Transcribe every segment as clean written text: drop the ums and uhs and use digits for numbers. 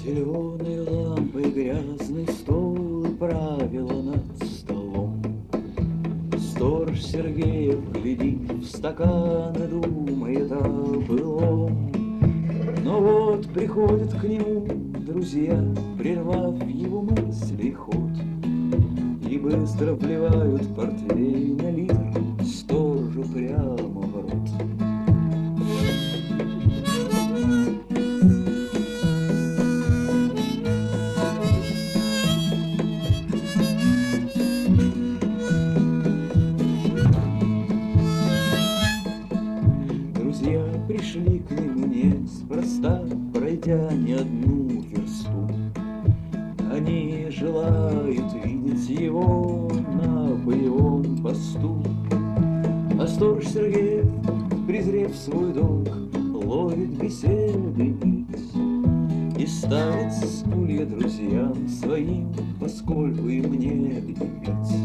Зеленой лампой грязный стол и правила над столом. Сторож Сергеев глядит в стакан и думает о былом. Но вот приходят к нему друзья, прервав его мысли ход, и быстро вливают портвейн на литр сторожу прямо в рот. Друзья пришли к нему неспроста, пройдя не одну версту. Они желают видеть его на боевом посту. А сторож Сергеев, презрев свой долг, ловит беседы нить и ставит стулья друзьям своим, поскольку им негде пить.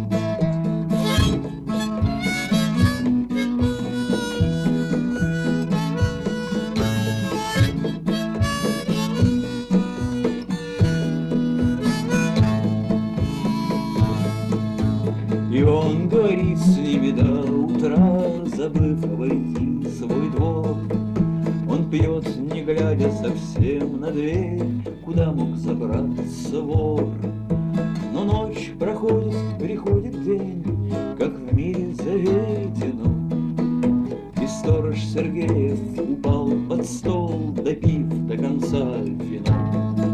И он говорит с ними до утра, забыв обойти свой двор. Он пьет, не глядя совсем на дверь, куда мог забраться вор. Но ночь проходит, приходит день, как в мире заведено. И сторож Сергеев упал под стол, допив до конца вина.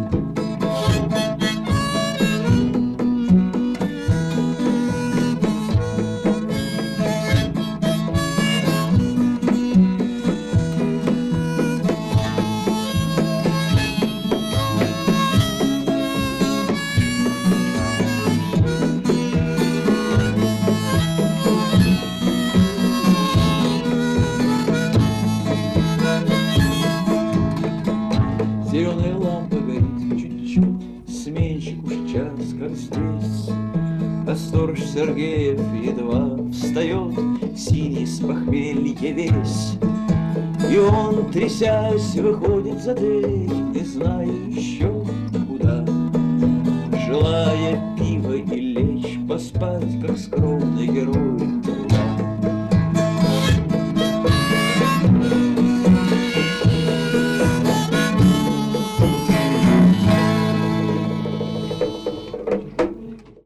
Зеленая лампа горит чуть-чуть, сменщик уж час как здесь. А сторож Сергеев едва встает, синий с похмелья весь. И он, трясясь, выходит за дверь, не зная еще куда, желая пива и лечь поспать, как скромный герой.